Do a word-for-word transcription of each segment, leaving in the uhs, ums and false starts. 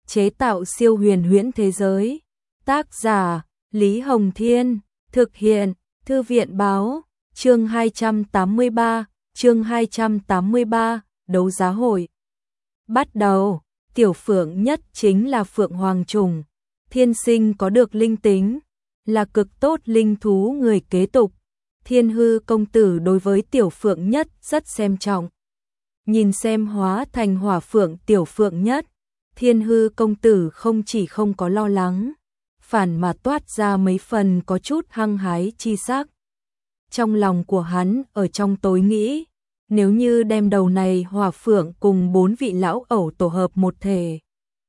chế tạo siêu huyền huyễn thế giới. Tác giả Lý Hồng Thiên, thực hiện Thư viện Báo, chương hai trăm tám mươi ba, chương hai trăm tám mươi ba, đấu giá hội. Bắt đầu, tiểu phượng nhất chính là phượng hoàng trùng, thiên sinh có được linh tính, là cực tốt linh thú người kế tục. Thiên hư công tử đối với tiểu phượng nhất rất xem trọng. Nhìn xem hóa thành hỏa phượng tiểu phượng nhất, thiên hư công tử không chỉ không có lo lắng, phản mà toát ra mấy phần có chút hăng hái chi sắc. Trong lòng của hắn ở trong tối nghĩ, nếu như đem đầu này hỏa phượng cùng bốn vị lão ẩu tổ hợp một thể.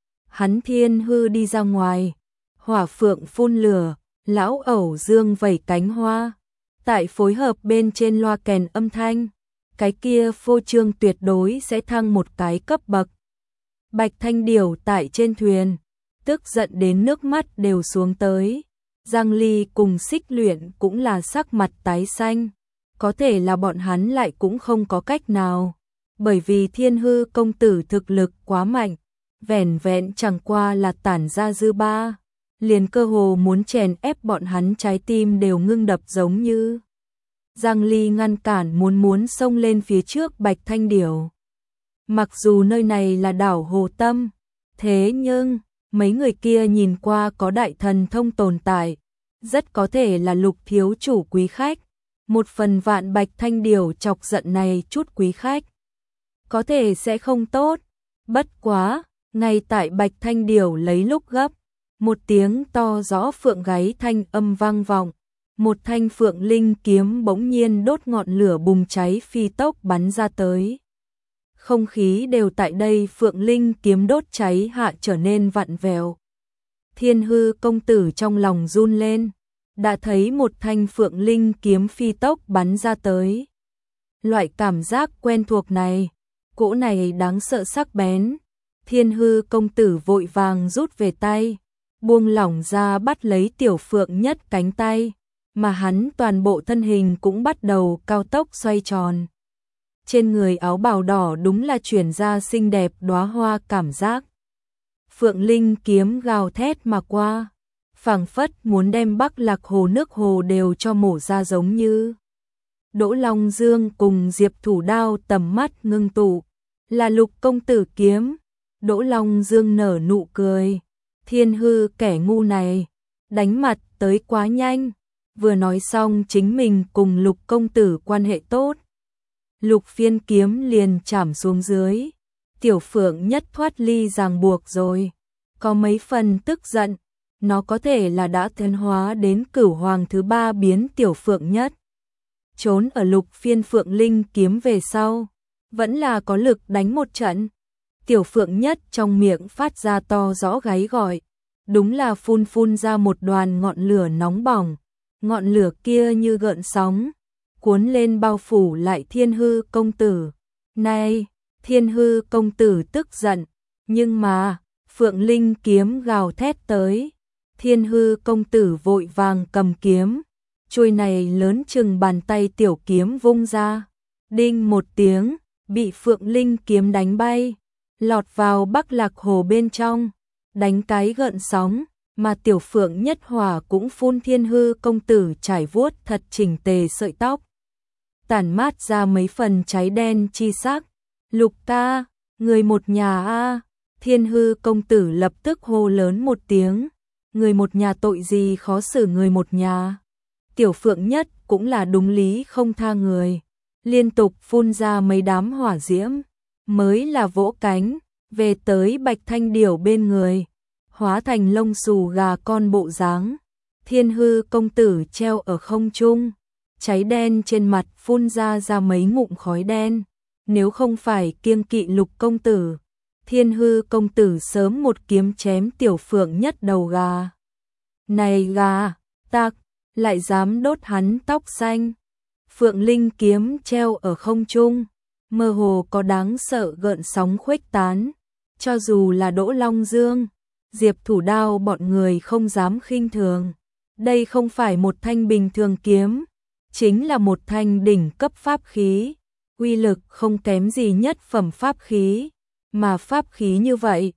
Hắn thiên hư đi ra ngoài, hỏa phượng phun lửa, lão ẩu dương vẩy cánh hoa, tại phối hợp bên trên loa kèn âm thanh, cái kia phô trương tuyệt đối sẽ thăng một cái cấp bậc. Bạch Thanh Điểu tại trên thuyền, tức giận đến nước mắt đều xuống tới. Giang Ly cùng Xích Luyện cũng là sắc mặt tái xanh, có thể là bọn hắn lại cũng không có cách nào, bởi vì thiên hư công tử thực lực quá mạnh, vẻn vẹn chẳng qua là tản ra dư ba, liền cơ hồ muốn chèn ép bọn hắn trái tim đều ngưng đập giống như. Giang Ly ngăn cản muốn muốn xông lên phía trước Bạch Thanh Điểu. Mặc dù nơi này là đảo Hồ Tâm, thế nhưng mấy người kia nhìn qua có đại thần thông tồn tại, rất có thể là Lục thiếu chủ quý khách. Một phần vạn Bạch Thanh Điểu chọc giận này chút quý khách, có thể sẽ không tốt. Bất quá, ngay tại Bạch Thanh Điểu lấy lúc gấp, một tiếng to rõ phượng gáy thanh âm vang vọng, một thanh phượng linh kiếm bỗng nhiên đốt ngọn lửa bùng cháy phi tốc bắn ra tới. Không khí đều tại đây phượng linh kiếm đốt cháy hạ trở nên vặn vẹo. Thiên hư công tử trong lòng run lên, đã thấy một thanh phượng linh kiếm phi tốc bắn ra tới. Loại cảm giác quen thuộc này, cỗ này đáng sợ sắc bén. Thiên hư công tử vội vàng rút về tay, buông lỏng ra bắt lấy tiểu phượng nhất cánh tay, mà hắn toàn bộ thân hình cũng bắt đầu cao tốc xoay tròn. Trên người áo bào đỏ đúng là chuyển ra xinh đẹp đóa hoa cảm giác. Phượng linh kiếm gào thét mà qua, phảng phất muốn đem Bắc Lạc Hồ nước hồ đều cho mổ ra giống như. Đỗ Long Dương cùng Diệp Thủ Đao tầm mắt ngưng tụ, là Lục công tử kiếm. Đỗ Long Dương nở nụ cười, thiên hư kẻ ngu này, đánh mặt tới quá nhanh, vừa nói xong chính mình cùng Lục công tử quan hệ tốt. Lục phiên kiếm liền chảm xuống dưới, tiểu phượng nhất thoát ly ràng buộc rồi, có mấy phần tức giận, nó có thể là đã tiến hóa đến cửu hoàng thứ ba biến tiểu phượng nhất. Trốn ở lục phiên phượng linh kiếm về sau, vẫn là có lực đánh một trận. Tiểu phượng nhất trong miệng phát ra to rõ gáy gọi, đúng là phun phun ra một đoàn ngọn lửa nóng bỏng, ngọn lửa kia như gợn sóng, cuốn lên bao phủ lại thiên hư công tử. Này, thiên hư công tử tức giận, nhưng mà, phượng linh kiếm gào thét tới, thiên hư công tử vội vàng cầm kiếm, chuôi này lớn chừng bàn tay tiểu kiếm vung ra, đinh một tiếng, bị phượng linh kiếm đánh bay, lọt vào Bắc Lạc Hồ bên trong, đánh cái gợn sóng, mà tiểu phượng nhất hỏa cũng phun thiên hư công tử trải vuốt thật chỉnh tề sợi tóc, tản mát ra mấy phần cháy đen chi sắc. Lục ca, người một nhà a. Thiên hư công tử lập tức hô lớn một tiếng, người một nhà tội gì khó xử người một nhà. Tiểu phượng nhất cũng là đúng lý không tha người, liên tục phun ra mấy đám hỏa diễm, mới là vỗ cánh, về tới Bạch Thanh Điểu bên người, hóa thành lông xù gà con bộ dáng. Thiên hư công tử treo ở không trung, cháy đen trên mặt phun ra ra mấy ngụm khói đen, nếu không phải kiêng kỵ Lục công tử, thiên hư công tử sớm một kiếm chém tiểu phượng nhất đầu gà. Này gà, tặc, lại dám đốt hắn tóc xanh. Phượng linh kiếm treo ở không trung, mơ hồ có đáng sợ gợn sóng khuếch tán, cho dù là Đỗ Long Dương, Diệp Thủ Đao bọn người không dám khinh thường. Đây không phải một thanh bình thường kiếm, chính là một thanh đỉnh cấp pháp khí, uy lực không kém gì nhất phẩm pháp khí, mà pháp khí như vậy,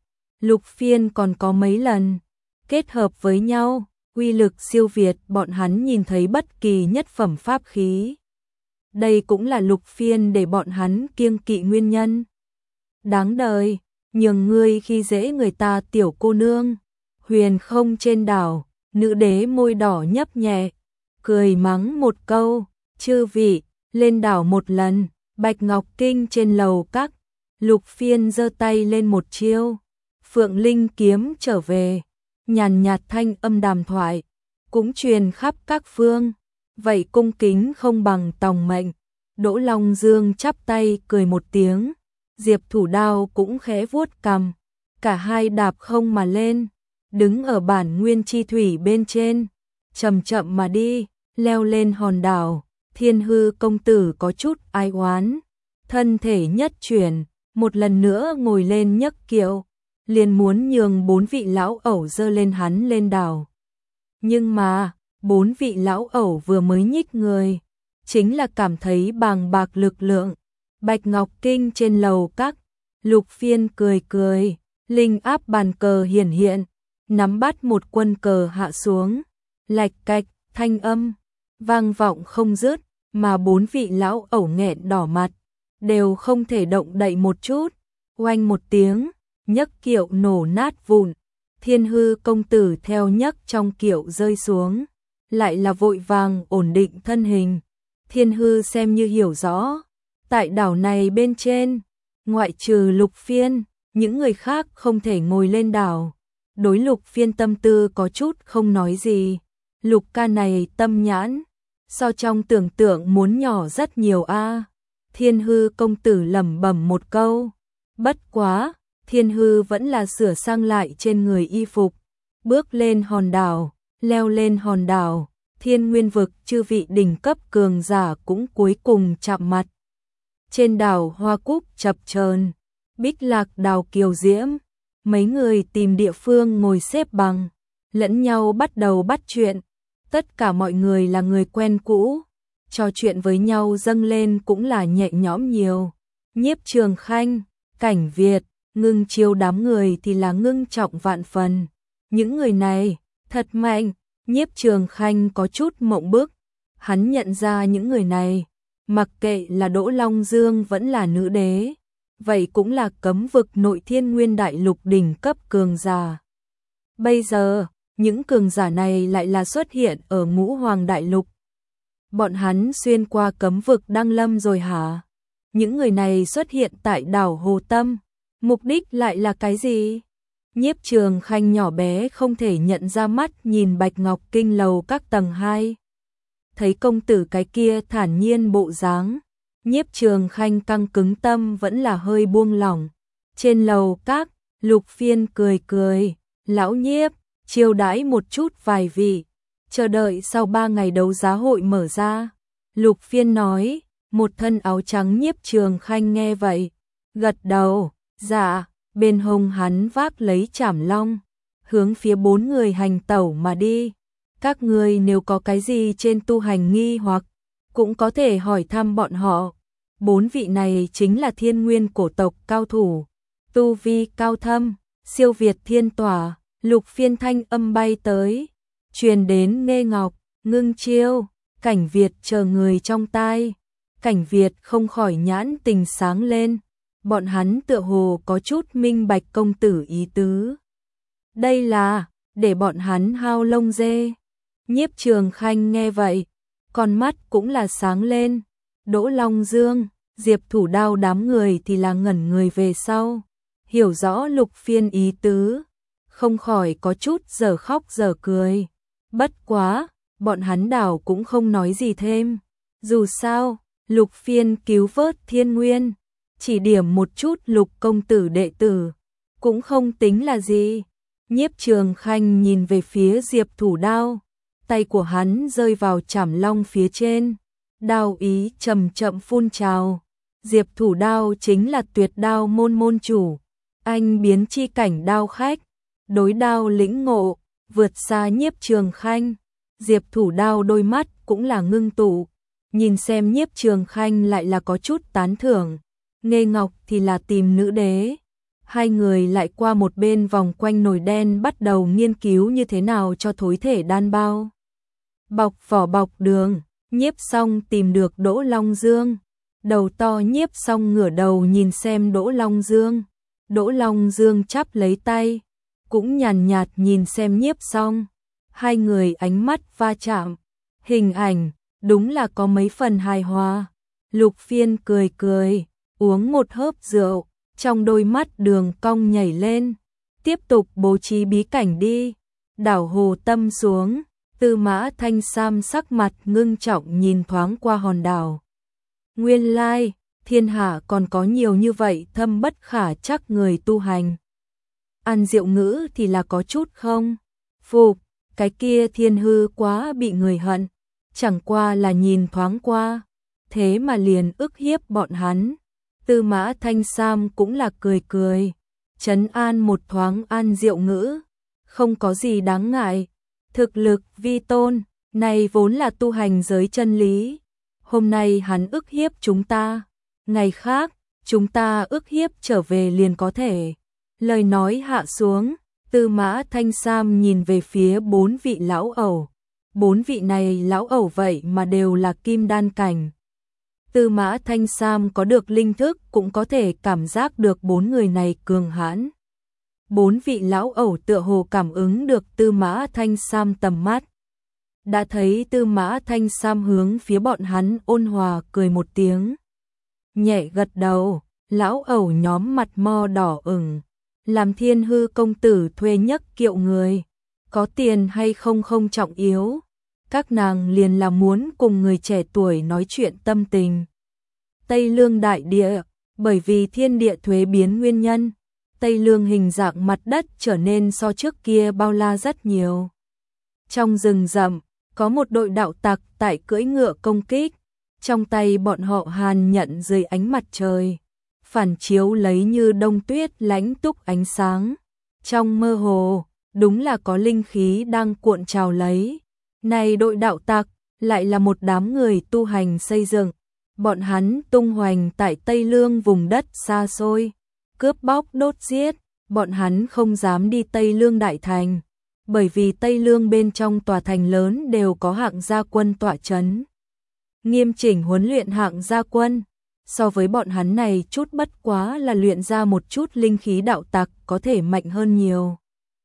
Lục Phiên còn có mấy lần kết hợp với nhau, uy lực siêu việt bọn hắn nhìn thấy bất kỳ nhất phẩm pháp khí. Đây cũng là Lục Phiên để bọn hắn kiêng kỵ nguyên nhân. Đáng đời, nhường ngươi khi dễ người ta tiểu cô nương. Huyền không trên đảo, nữ đế môi đỏ nhấp nhẹ, cười mắng một câu, chư vị, lên đảo một lần. Bạch Ngọc Kinh trên lầu các, Lục Phiên giơ tay lên một chiêu, Phượng Linh kiếm trở về, nhàn nhạt thanh âm đàm thoại, cũng truyền khắp các phương, vậy cung kính không bằng tòng mệnh. Đỗ Long Dương chắp tay cười một tiếng, Diệp Thủ Đao cũng khẽ vuốt cằm, cả hai đạp không mà lên, đứng ở bản nguyên chi thủy bên trên, chậm chậm mà đi, leo lên hòn đảo. Thiên Hư công tử có chút ai oán, thân thể nhất chuyển, một lần nữa ngồi lên nhấc kiệu, liền muốn nhường bốn vị lão ẩu dơ lên hắn lên đảo. Nhưng mà, bốn vị lão ẩu vừa mới nhích người, chính là cảm thấy bàng bạc lực lượng. Bạch Ngọc Kinh trên lầu các, Lục Phiên cười cười, linh áp bàn cờ hiển hiện, nắm bắt một quân cờ hạ xuống, lạch cạch, thanh âm vang vọng không dứt, mà bốn vị lão ẩu nghẹn đỏ mặt, đều không thể động đậy một chút. Oanh một tiếng, nhấc kiệu nổ nát vụn, Thiên Hư công tử theo nhấc trong kiệu rơi xuống, lại là vội vàng ổn định thân hình. Thiên Hư xem như hiểu rõ, tại đảo này bên trên, ngoại trừ Lục Phiên, những người khác không thể ngồi lên đảo. Đối Lục Phiên tâm tư có chút không nói gì, Lục ca này tâm nhãn, so trong tưởng tượng muốn nhỏ rất nhiều a. Thiên Hư công tử lẩm bẩm một câu, bất quá, Thiên Hư vẫn là sửa sang lại trên người y phục, bước lên hòn đảo, leo lên hòn đảo, Thiên Nguyên vực chư vị đỉnh cấp cường giả cũng cuối cùng chạm mặt. Trên đảo hoa cúc chập chờn, bích lạc đào kiều diễm, mấy người tìm địa phương ngồi xếp bằng, lẫn nhau bắt đầu bắt chuyện. Tất cả mọi người là người quen cũ, trò chuyện với nhau dâng lên cũng là nhẹ nhõm nhiều. Nhiếp Trường Khanh, Cảnh Việt, Ngưng Chiêu đám người thì là ngưng trọng vạn phần. Những người này, thật mạnh. Nhiếp Trường Khanh có chút mộng bức. Hắn nhận ra những người này, mặc kệ là Đỗ Long Dương vẫn là nữ đế, vậy cũng là cấm vực nội thiên nguyên đại lục đỉnh cấp cường giả. Bây giờ, những cường giả này lại là xuất hiện ở Ngũ Hoàng đại lục. Bọn hắn xuyên qua cấm vực Đăng Lâm rồi hả? Những người này xuất hiện tại đảo Hồ Tâm, mục đích lại là cái gì? Nhiếp Trường Khanh nhỏ bé không thể nhận ra, mắt nhìn Bạch Ngọc Kinh lầu các tầng hai. Thấy công tử cái kia thản nhiên bộ dáng, Nhiếp Trường Khanh căng cứng tâm vẫn là hơi buông lỏng. Trên lầu các, Lục Phiên cười cười, lão Nhiếp, chiêu đãi một chút vài vị, chờ đợi sau ba ngày đấu giá hội mở ra. Lục Phiên nói, một thân áo trắng. Nhiếp Trường Khanh nghe vậy, gật đầu, dạ. Bên hông hắn vác lấy chảm long, hướng phía bốn người hành tẩu mà đi. Các người nếu có cái gì trên tu hành nghi hoặc, cũng có thể hỏi thăm bọn họ. Bốn vị này chính là thiên nguyên cổ tộc cao thủ, tu vi cao thâm, siêu việt thiên tỏa. Lục Phiên thanh âm bay tới, truyền đến Nghe Ngọc, Ngưng Chiêu, Cảnh Việt chờ người trong tai. Cảnh Việt không khỏi nhãn tình sáng lên, bọn hắn tựa hồ có chút minh bạch công tử ý tứ. Đây là để bọn hắn hao lông dê. Nhiếp Trường Khanh nghe vậy, con mắt cũng là sáng lên. Đỗ Long Dương, Diệp Thủ Đao đám người thì là ngẩn người về sau, hiểu rõ Lục Phiên ý tứ, không khỏi có chút giờ khóc giờ cười. Bất quá, bọn hắn đảo cũng không nói gì thêm. Dù sao, Lục Phiên cứu vớt thiên nguyên, chỉ điểm một chút Lục công tử đệ tử, cũng không tính là gì. Nhiếp Trường Khanh nhìn về phía Diệp Thủ Đao, tay của hắn rơi vào chảm long phía trên, đao ý chậm chậm phun trào. Diệp Thủ Đao chính là Tuyệt Đao môn môn chủ, anh biến chi cảnh đao khách, đối đao lĩnh ngộ vượt xa Nhiếp Trường Khanh. Diệp Thủ Đao đôi mắt cũng là ngưng tụ, nhìn xem Nhiếp Trường Khanh lại là có chút tán thưởng. Nghe Ngọc thì là tìm nữ đế, Hai người lại qua một bên vòng quanh nồi đen bắt đầu nghiên cứu như thế nào cho thối thể đan bao. Bọc vỏ bọc đường, Nhiếp Song tìm được Đỗ Long Dương. Đầu to Nhiếp Song ngửa đầu nhìn xem Đỗ Long Dương. Đỗ Long Dương chắp lấy tay, cũng nhàn nhạt nhìn xem Nhiếp Song. Hai người ánh mắt va chạm, hình ảnh đúng là có mấy phần hài hòa. Lục Phiên cười cười, uống một hớp rượu, trong đôi mắt đường cong nhảy lên. Tiếp tục bố trí bí cảnh đi. Đảo hồ tâm xuống, Tư Mã Thanh Sam sắc mặt ngưng trọng nhìn thoáng qua hòn đảo. Nguyên lai, thiên hạ còn có nhiều như vậy thâm bất khả trắc người tu hành. An Diệu Ngữ thì là có chút không? Phục, cái kia thiên hư quá bị người hận, chẳng qua là nhìn thoáng qua, thế mà liền ức hiếp bọn hắn. Tư Mã Thanh Sam cũng là cười cười, trấn an một thoáng An Diệu Ngữ, không có gì đáng ngại, thực lực vi tôn, này vốn là tu hành giới chân lý. Hôm nay hắn ức hiếp chúng ta, ngày khác, chúng ta ức hiếp trở về liền có thể. Lời nói hạ xuống, Tư Mã Thanh Sam nhìn về phía bốn vị lão ẩu. Bốn vị này lão ẩu vậy mà đều là kim đan cảnh. Tư Mã Thanh Sam có được linh thức cũng có thể cảm giác được bốn người này cường hãn. Bốn vị lão ẩu tựa hồ cảm ứng được Tư Mã Thanh Sam tầm mắt. Đã thấy Tư Mã Thanh Sam hướng phía bọn hắn ôn hòa cười một tiếng. Nhẹ gật đầu, lão ẩu nhóm mặt mo đỏ ửng. Làm Thiên Hư công tử thuê nhấc kiệu người, có tiền hay không không trọng yếu. Các nàng liền là muốn cùng người trẻ tuổi nói chuyện tâm tình. Tây Lương đại địa, bởi vì thiên địa thuế biến nguyên nhân, Tây Lương hình dạng mặt đất trở nên so trước kia bao la rất nhiều. Trong rừng rậm, có một đội đạo tặc tại cưỡi ngựa công kích, trong tay bọn họ hàn nhận dưới ánh mặt trời, phản chiếu lấy như đông tuyết lãnh túc ánh sáng. Trong mơ hồ, đúng là có linh khí đang cuộn trào lấy. Này đội đạo tặc, lại là một đám người tu hành xây dựng. Bọn hắn tung hoành tại Tây Lương vùng đất xa xôi, cướp bóc đốt giết, bọn hắn không dám đi Tây Lương đại thành, bởi vì Tây Lương bên trong tòa thành lớn đều có hạng gia quân tọa trấn. Nghiêm chỉnh huấn luyện hạng gia quân, so với bọn hắn này chút bất quá là luyện ra một chút linh khí đạo tặc có thể mạnh hơn nhiều.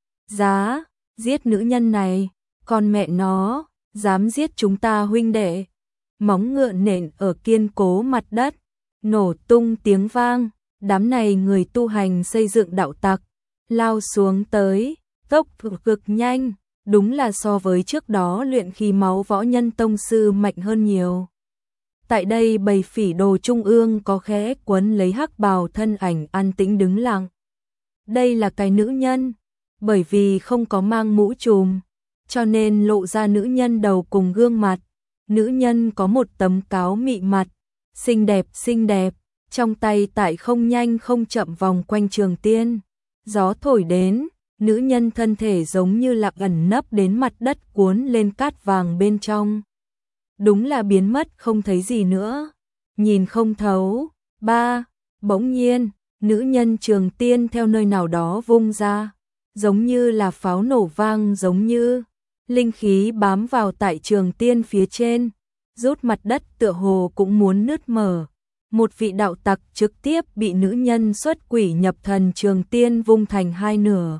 Giá, giết nữ nhân này, con mẹ nó, dám giết chúng ta huynh đệ. Móng ngựa nện ở kiên cố mặt đất, nổ tung tiếng vang, đám này người tu hành xây dựng đạo tặc, lao xuống tới, tốc độ cực nhanh, đúng là so với trước đó luyện khí máu võ nhân tông sư mạnh hơn nhiều. Tại đây bầy phỉ đồ trung ương có khẽ quấn lấy hắc bào thân ảnh an tĩnh đứng lặng. Đây là cái nữ nhân, bởi vì không có mang mũ trùm, cho nên lộ ra nữ nhân đầu cùng gương mặt. Nữ nhân có một tấm cáo mị mặt, xinh đẹp xinh đẹp, trong tay tại không nhanh không chậm vòng quanh trường tiên. Gió thổi đến, nữ nhân thân thể giống như là ẩn nấp đến mặt đất cuốn lên cát vàng bên trong. Đúng là biến mất không thấy gì nữa, nhìn không thấu. Ba, bỗng nhiên, nữ nhân trường tiên theo nơi nào đó vung ra, giống như là pháo nổ vang, giống như linh khí bám vào tại trường tiên phía trên, rút mặt đất tựa hồ cũng muốn nứt mở. Một vị đạo tặc trực tiếp bị nữ nhân xuất quỷ nhập thần trường tiên vung thành hai nửa.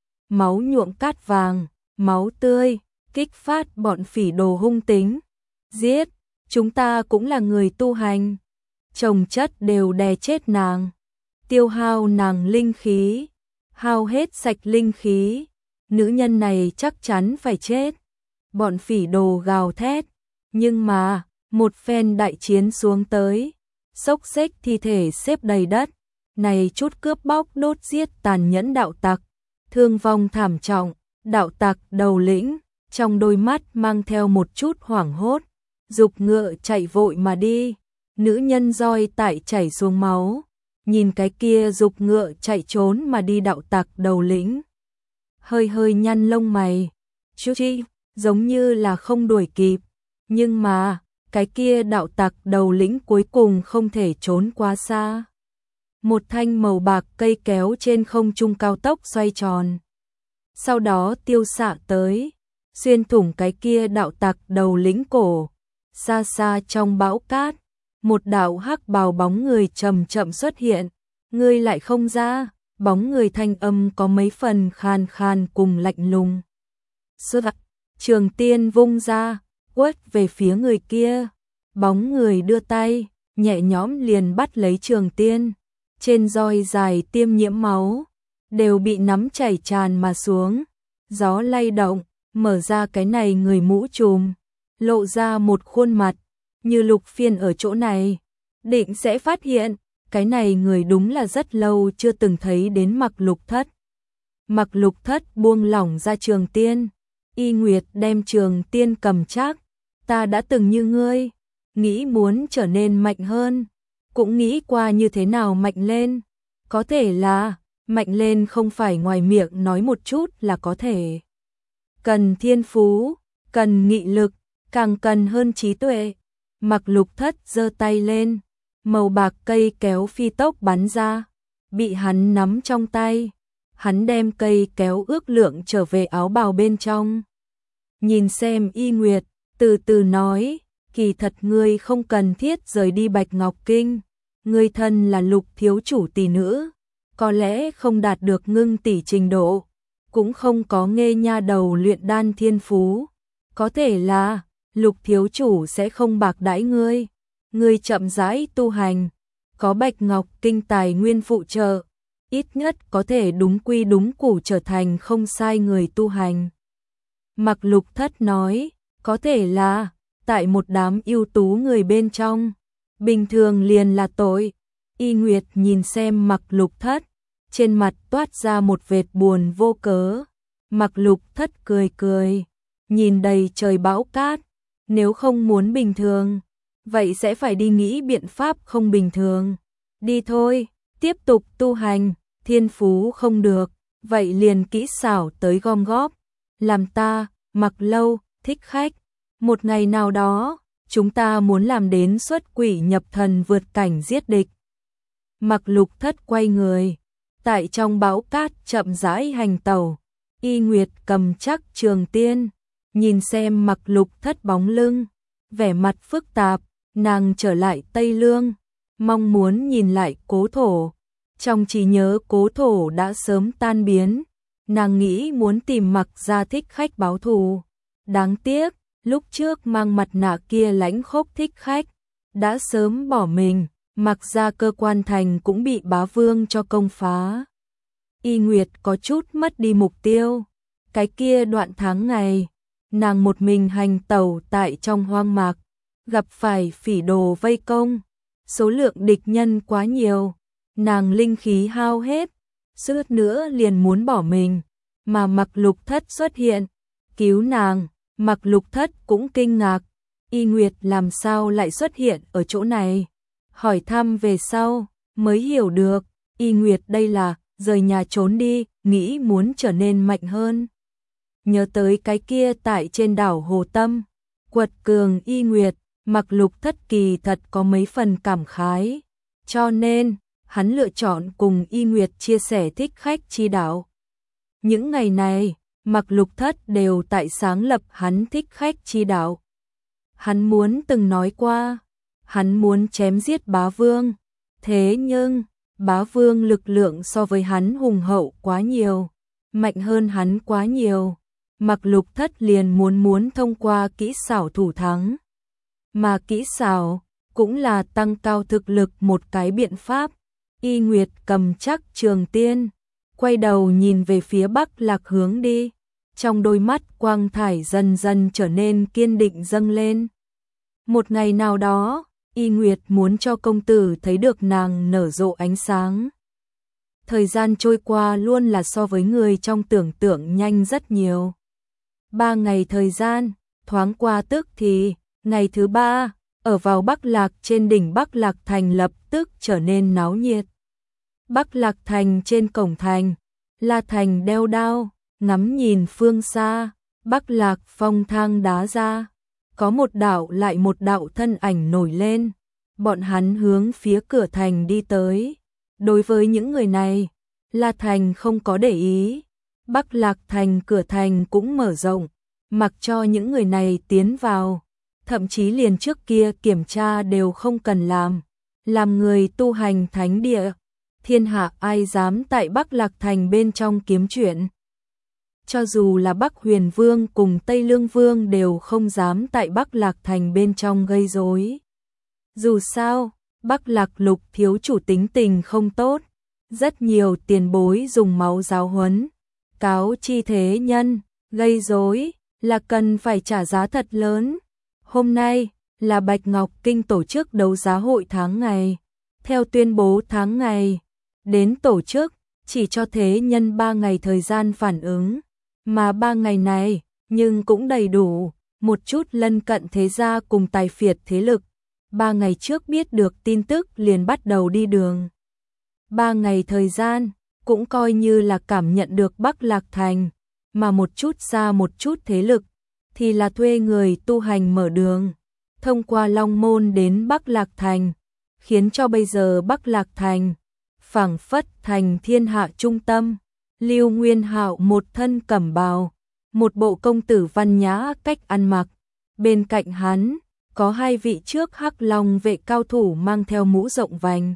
Máu nhuộm cát vàng, máu tươi, kích phát bọn phỉ đồ hung tính. Giết, chúng ta cũng là người tu hành. Chồng chất đều đè chết nàng, tiêu hao nàng linh khí, hao hết sạch linh khí. Nữ nhân này chắc chắn phải chết. Bọn phỉ đồ gào thét, nhưng mà, một phen đại chiến xuống tới, xốc xếch thi thể xếp đầy đất, này chút cướp bóc đốt giết tàn nhẫn đạo tặc, thương vong thảm trọng, đạo tặc đầu lĩnh, trong đôi mắt mang theo một chút hoảng hốt, giục ngựa chạy vội mà đi, nữ nhân roi tại chảy xuống máu, nhìn cái kia giục ngựa chạy trốn mà đi đạo tặc đầu lĩnh. Hơi hơi nhăn lông mày, chú chi, giống như là không đuổi kịp, nhưng mà, cái kia đạo tặc đầu lĩnh cuối cùng không thể trốn quá xa. một thanh màu bạc cây kéo trên không trung cao tốc xoay tròn. Sau đó tiêu xạ tới, xuyên thủng cái kia đạo tặc đầu lĩnh cổ. Xa xa trong bão cát, một đạo hắc bào bóng người chậm chậm xuất hiện. Ngươi lại không ra, bóng người thanh âm có mấy phần khan khan cùng lạnh lùng. Sơ Trường Tiên vung ra, quất về phía người kia. Bóng người đưa tay, nhẹ nhõm liền bắt lấy Trường Tiên. Trên roi dài tiêm nhiễm máu, đều bị nắm chảy tràn mà xuống. Gió lay động, mở ra cái này người mũ trùm, lộ ra một khuôn mặt. Như Lục Phiên ở chỗ này, định sẽ phát hiện, cái này người đúng là rất lâu chưa từng thấy đến Mặc Lục Thất. Mặc Lục Thất buông lỏng ra Trường Tiên. Y Nguyệt đem Trường Tiên cầm chắc. Ta đã từng như ngươi, nghĩ muốn trở nên mạnh hơn, cũng nghĩ qua như thế nào mạnh lên. Có thể là, mạnh lên không phải ngoài miệng nói một chút là có thể. Cần thiên phú, cần nghị lực, càng cần hơn trí tuệ. Mặc Lục Thất giơ tay lên, màu bạc cây kéo phi tốc bắn ra, bị hắn nắm trong tay. Hắn đem cây kéo ước lượng trở về áo bào bên trong. Nhìn xem Y Nguyệt, từ từ nói, kỳ thật ngươi không cần thiết rời đi Bạch Ngọc Kinh. Ngươi thân là Lục thiếu chủ tỷ nữ, có lẽ không đạt được ngưng tỷ trình độ, cũng không có nghê nha đầu luyện đan thiên phú. Có thể là, Lục thiếu chủ sẽ không bạc đãi ngươi. Ngươi chậm rãi tu hành, có Bạch Ngọc Kinh tài nguyên phụ trợ, ít nhất có thể đúng quy đúng củ trở thành không sai người tu hành. Mặc Lục Thất nói, có thể là, tại một đám ưu tú người bên trong, bình thường liền là tội. Y Nguyệt nhìn xem Mặc Lục Thất, trên mặt toát ra một vệt buồn vô cớ. Mặc Lục Thất cười cười, nhìn đầy trời bão cát, nếu không muốn bình thường, vậy sẽ phải đi nghĩ biện pháp không bình thường. Đi thôi, tiếp tục tu hành, thiên phú không được, vậy liền kỹ xảo tới gom góp. Làm ta, Mặc Lâu, thích khách. Một ngày nào đó, chúng ta muốn làm đến xuất quỷ nhập thần vượt cảnh giết địch. Mặc Lục Thất quay người, tại trong bão cát chậm rãi hành tẩu. Y Nguyệt cầm chắc Trường Tiên, nhìn xem Mặc Lục Thất bóng lưng, vẻ mặt phức tạp. Nàng trở lại Tây Lương, mong muốn nhìn lại Cố Thổ. Trong trí nhớ Cố Thổ đã sớm tan biến, nàng nghĩ muốn tìm Mặc gia thích khách báo thù. Đáng tiếc, lúc trước mang mặt nạ kia lãnh khốc thích khách đã sớm bỏ mình. Mặc gia cơ quan thành cũng bị bá vương cho công phá. Y Nguyệt có chút mất đi mục tiêu. Cái kia đoạn tháng ngày, nàng một mình hành tẩu tại trong hoang mạc, gặp phải phỉ đồ vây công, số lượng địch nhân quá nhiều, nàng linh khí hao hết, suýt nữa liền muốn bỏ mình, mà Mặc Lục Thất xuất hiện, cứu nàng. Mặc Lục Thất cũng kinh ngạc, Y Nguyệt làm sao lại xuất hiện ở chỗ này. Hỏi thăm về sau, mới hiểu được, Y Nguyệt đây là rời nhà trốn đi, nghĩ muốn trở nên mạnh hơn. Nhớ tới cái kia tại trên đảo Hồ Tâm, quật cường Y Nguyệt, Mặc Lục Thất kỳ thật có mấy phần cảm khái, cho nên hắn lựa chọn cùng Y Nguyệt chia sẻ thích khách chi đạo. Những ngày này, Mặc Lục Thất đều tại sáng lập hắn thích khách chi đạo. Hắn muốn từng nói qua, hắn muốn chém giết bá vương, thế nhưng bá vương lực lượng so với hắn hùng hậu quá nhiều, mạnh hơn hắn quá nhiều. Mặc Lục Thất liền muốn muốn thông qua kỹ xảo thủ thắng. Mà kỹ xảo cũng là tăng cao thực lực một cái biện pháp. Y Nguyệt cầm chắc Trường Tiên, quay đầu nhìn về phía Bắc Lạc hướng đi, trong đôi mắt quang thải dần dần trở nên kiên định dâng lên. Một ngày nào đó, Y Nguyệt muốn cho công tử thấy được nàng nở rộ ánh sáng. Thời gian trôi qua luôn là so với người trong tưởng tượng nhanh rất nhiều. Ba ngày thời gian, thoáng qua tức thì, ngày thứ ba, ở vào Bắc Lạc trên đỉnh Bắc Lạc Thành lập tức trở nên náo nhiệt. Bắc Lạc Thành trên cổng thành, La Thành đeo đao, ngắm nhìn phương xa, Bắc Lạc phong thang đá ra. Có một đạo lại một đạo thân ảnh nổi lên, bọn hắn hướng phía cửa thành đi tới. Đối với những người này, La Thành không có để ý. Bắc Lạc Thành cửa thành cũng mở rộng, mặc cho những người này tiến vào, thậm chí liền trước kia kiểm tra đều không cần làm. Làm người tu hành thánh địa, thiên hạ ai dám tại Bắc Lạc Thành bên trong kiếm chuyện. Cho dù là Bắc Huyền Vương cùng Tây Lương Vương đều không dám tại Bắc Lạc Thành bên trong gây rối. Dù sao, Bắc Lạc Lục thiếu chủ tính tình không tốt, rất nhiều tiền bối dùng máu giáo huấn, cáo chi thế nhân, gây rối là cần phải trả giá thật lớn. Hôm nay là Bạch Ngọc Kinh tổ chức đấu giá hội tháng ngày. Theo tuyên bố tháng ngày, đến tổ chức chỉ cho thế nhân ba ngày thời gian phản ứng, mà ba ngày này nhưng cũng đầy đủ, một chút lân cận thế gia cùng tài phiệt thế lực. Ba ngày trước biết được tin tức liền bắt đầu đi đường. Ba ngày thời gian, cũng coi như là cảm nhận được Bắc Lạc Thành, mà một chút xa một chút thế lực, thì là thuê người tu hành mở đường, thông qua Long Môn đến Bắc Lạc Thành, khiến cho bây giờ Bắc Lạc Thành, phảng phất thành thiên hạ trung tâm. Lưu Nguyên Hạo một thân cẩm bào, một bộ công tử văn nhã cách ăn mặc, bên cạnh hắn, có hai vị trước Hắc Long vệ cao thủ mang theo mũ rộng vành,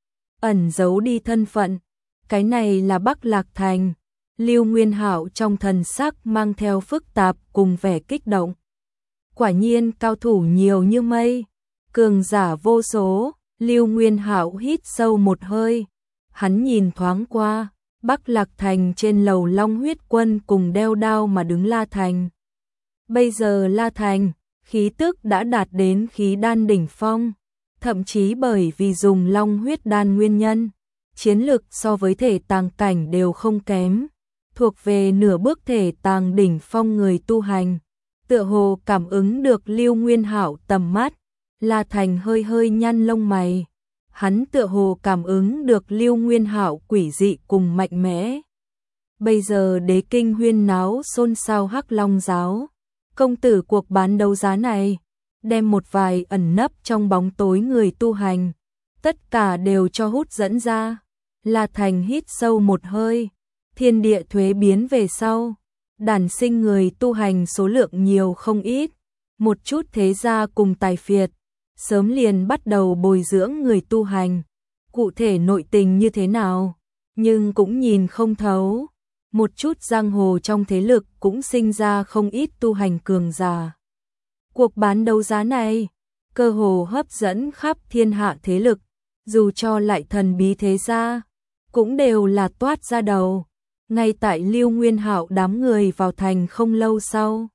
ẩn giấu đi thân phận. Cái này là Bắc Lạc Thành. Lưu Nguyên Hạo trong thần sắc mang theo phức tạp cùng vẻ kích động. Quả nhiên cao thủ nhiều như mây, cường giả vô số. Lưu Nguyên Hạo hít sâu một hơi, hắn nhìn thoáng qua Bắc Lạc Thành trên lầu Long Huyết Quân cùng đeo đao mà đứng La Thành. Bây giờ La Thành, khí tức đã đạt đến khí đan đỉnh phong, thậm chí bởi vì dùng Long Huyết Đan nguyên nhân, chiến lực so với thể tàng cảnh đều không kém, thuộc về nửa bước thể tàng đỉnh phong người tu hành. Tựa hồ cảm ứng được Lưu Nguyên Hạo tầm mắt, La Thành hơi hơi nhăn lông mày. Hắn tựa hồ cảm ứng được Lưu Nguyên Hạo quỷ dị cùng mạnh mẽ. Bây giờ đế kinh huyên náo xôn xao Hắc Long giáo, công tử cuộc bán đấu giá này, đem một vài ẩn nấp trong bóng tối người tu hành, tất cả đều cho hút dẫn ra. La Thành hít sâu một hơi, thiên địa thuế biến về sau, đàn sinh người tu hành số lượng nhiều không ít, một chút thế gia cùng tài phiệt, sớm liền bắt đầu bồi dưỡng người tu hành. Cụ thể nội tình như thế nào, nhưng cũng nhìn không thấu. Một chút giang hồ trong thế lực cũng sinh ra không ít tu hành cường giả. Cuộc bán đấu giá này, cơ hồ hấp dẫn khắp thiên hạ thế lực, dù cho lại thần bí thế gia, cũng đều là toát ra đầu. Ngay tại Lưu Nguyên Hạo đám người vào thành không lâu sau,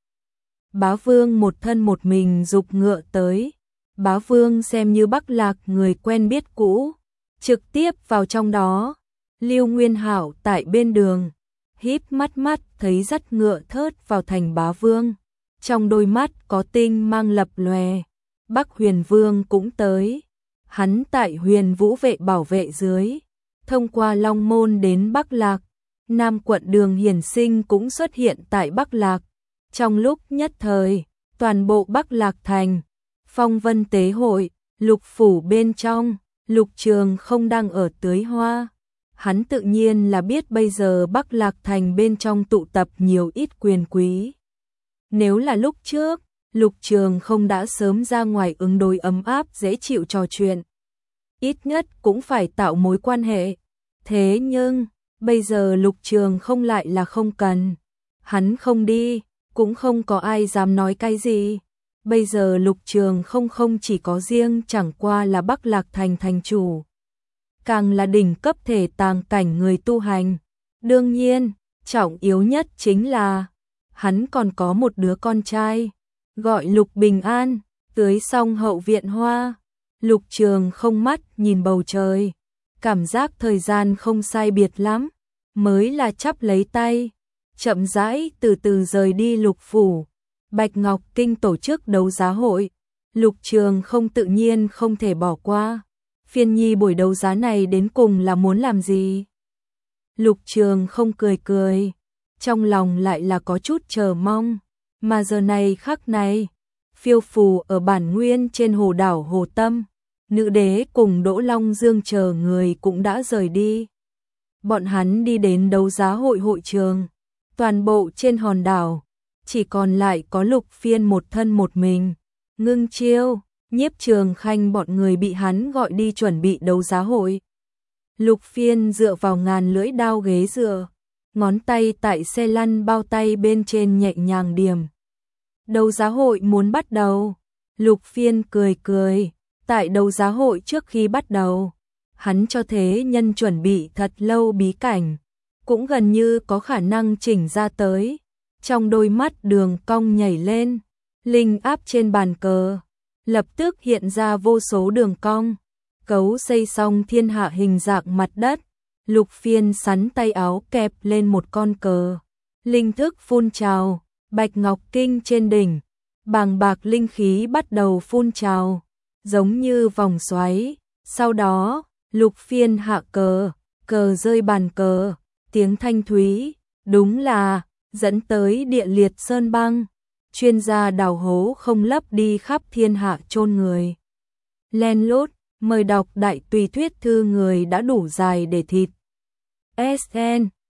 Bá Vương một thân một mình giục ngựa tới. Bá Vương xem như Bắc Lạc người quen biết cũ, trực tiếp vào trong đó. Lưu Nguyên Hạo tại bên đường, híp mắt mắt thấy dắt ngựa thớt vào thành Bá Vương, trong đôi mắt có tinh mang lập lòe. Bắc Huyền Vương cũng tới, hắn tại Huyền Vũ vệ bảo vệ dưới, thông qua Long Môn đến Bắc Lạc. Nam quận Đường Hiển Sinh cũng xuất hiện tại Bắc Lạc. Trong lúc nhất thời, toàn bộ Bắc Lạc thành, phong vân tế hội, Lục phủ bên trong, Lục Trường không đang ở tưới hoa. Hắn tự nhiên là biết bây giờ Bắc Lạc thành bên trong tụ tập nhiều ít quyền quý. Nếu là lúc trước, Lục Trường không đã sớm ra ngoài ứng đối ấm áp dễ chịu trò chuyện. Ít nhất cũng phải tạo mối quan hệ. Thế nhưng, bây giờ Lục Trường không lại là không cần. Hắn không đi, cũng không có ai dám nói cái gì. Bây giờ Lục Trường không không chỉ có riêng chẳng qua là Bắc Lạc thành thành chủ, càng là đỉnh cấp thể tàng cảnh người tu hành. Đương nhiên, trọng yếu nhất chính là hắn còn có một đứa con trai, gọi Lục Bình An, tưới xong hậu viện hoa. Lục Trường không mắt nhìn bầu trời, cảm giác thời gian không sai biệt lắm, mới là chắp lấy tay, chậm rãi từ từ rời đi Lục phủ. Bạch Ngọc Kinh tổ chức đấu giá hội, Lục Trường không tự nhiên không thể bỏ qua. Phiên nhi buổi đấu giá này đến cùng là muốn làm gì? Lục Trường không cười cười, trong lòng lại là có chút chờ mong. Mà giờ này khắc này, phiêu phù ở bản nguyên trên hồ đảo Hồ Tâm, Nữ đế cùng Đỗ Long Dương chờ người cũng đã rời đi. Bọn hắn đi đến đấu giá hội hội trường. Toàn bộ trên hòn đảo, chỉ còn lại có Lục Phiên một thân một mình. Ngưng Chiêu, Nhiếp Trường Khanh bọn người bị hắn gọi đi chuẩn bị đấu giá hội. Lục Phiên dựa vào ngàn lưỡi đao ghế dựa, ngón tay tại xe lăn bao tay bên trên nhẹ nhàng điểm. Đấu giá hội muốn bắt đầu. Lục Phiên cười cười, tại đấu giá hội trước khi bắt đầu, hắn cho thế nhân chuẩn bị thật lâu bí cảnh, cũng gần như có khả năng chỉnh ra tới. Trong đôi mắt đường cong nhảy lên, linh áp trên bàn cờ, lập tức hiện ra vô số đường cong, cấu xây xong thiên hạ hình dạng mặt đất. Lục Phiên sắn tay áo kẹp lên một con cờ, linh thức phun trào, bạch ngọc kinh trên đỉnh, bàng bạc linh khí bắt đầu phun trào, giống như vòng xoáy. Sau đó, Lục Phiên hạ cờ, cờ rơi bàn cờ, tiếng thanh thúy, đúng là dẫn tới địa liệt sơn băng. Chuyên gia đào hố không lấp đi khắp thiên hạ chôn người. Len lút, mời đọc đại tùy thuyết thư người đã đủ dài để thịt. ét en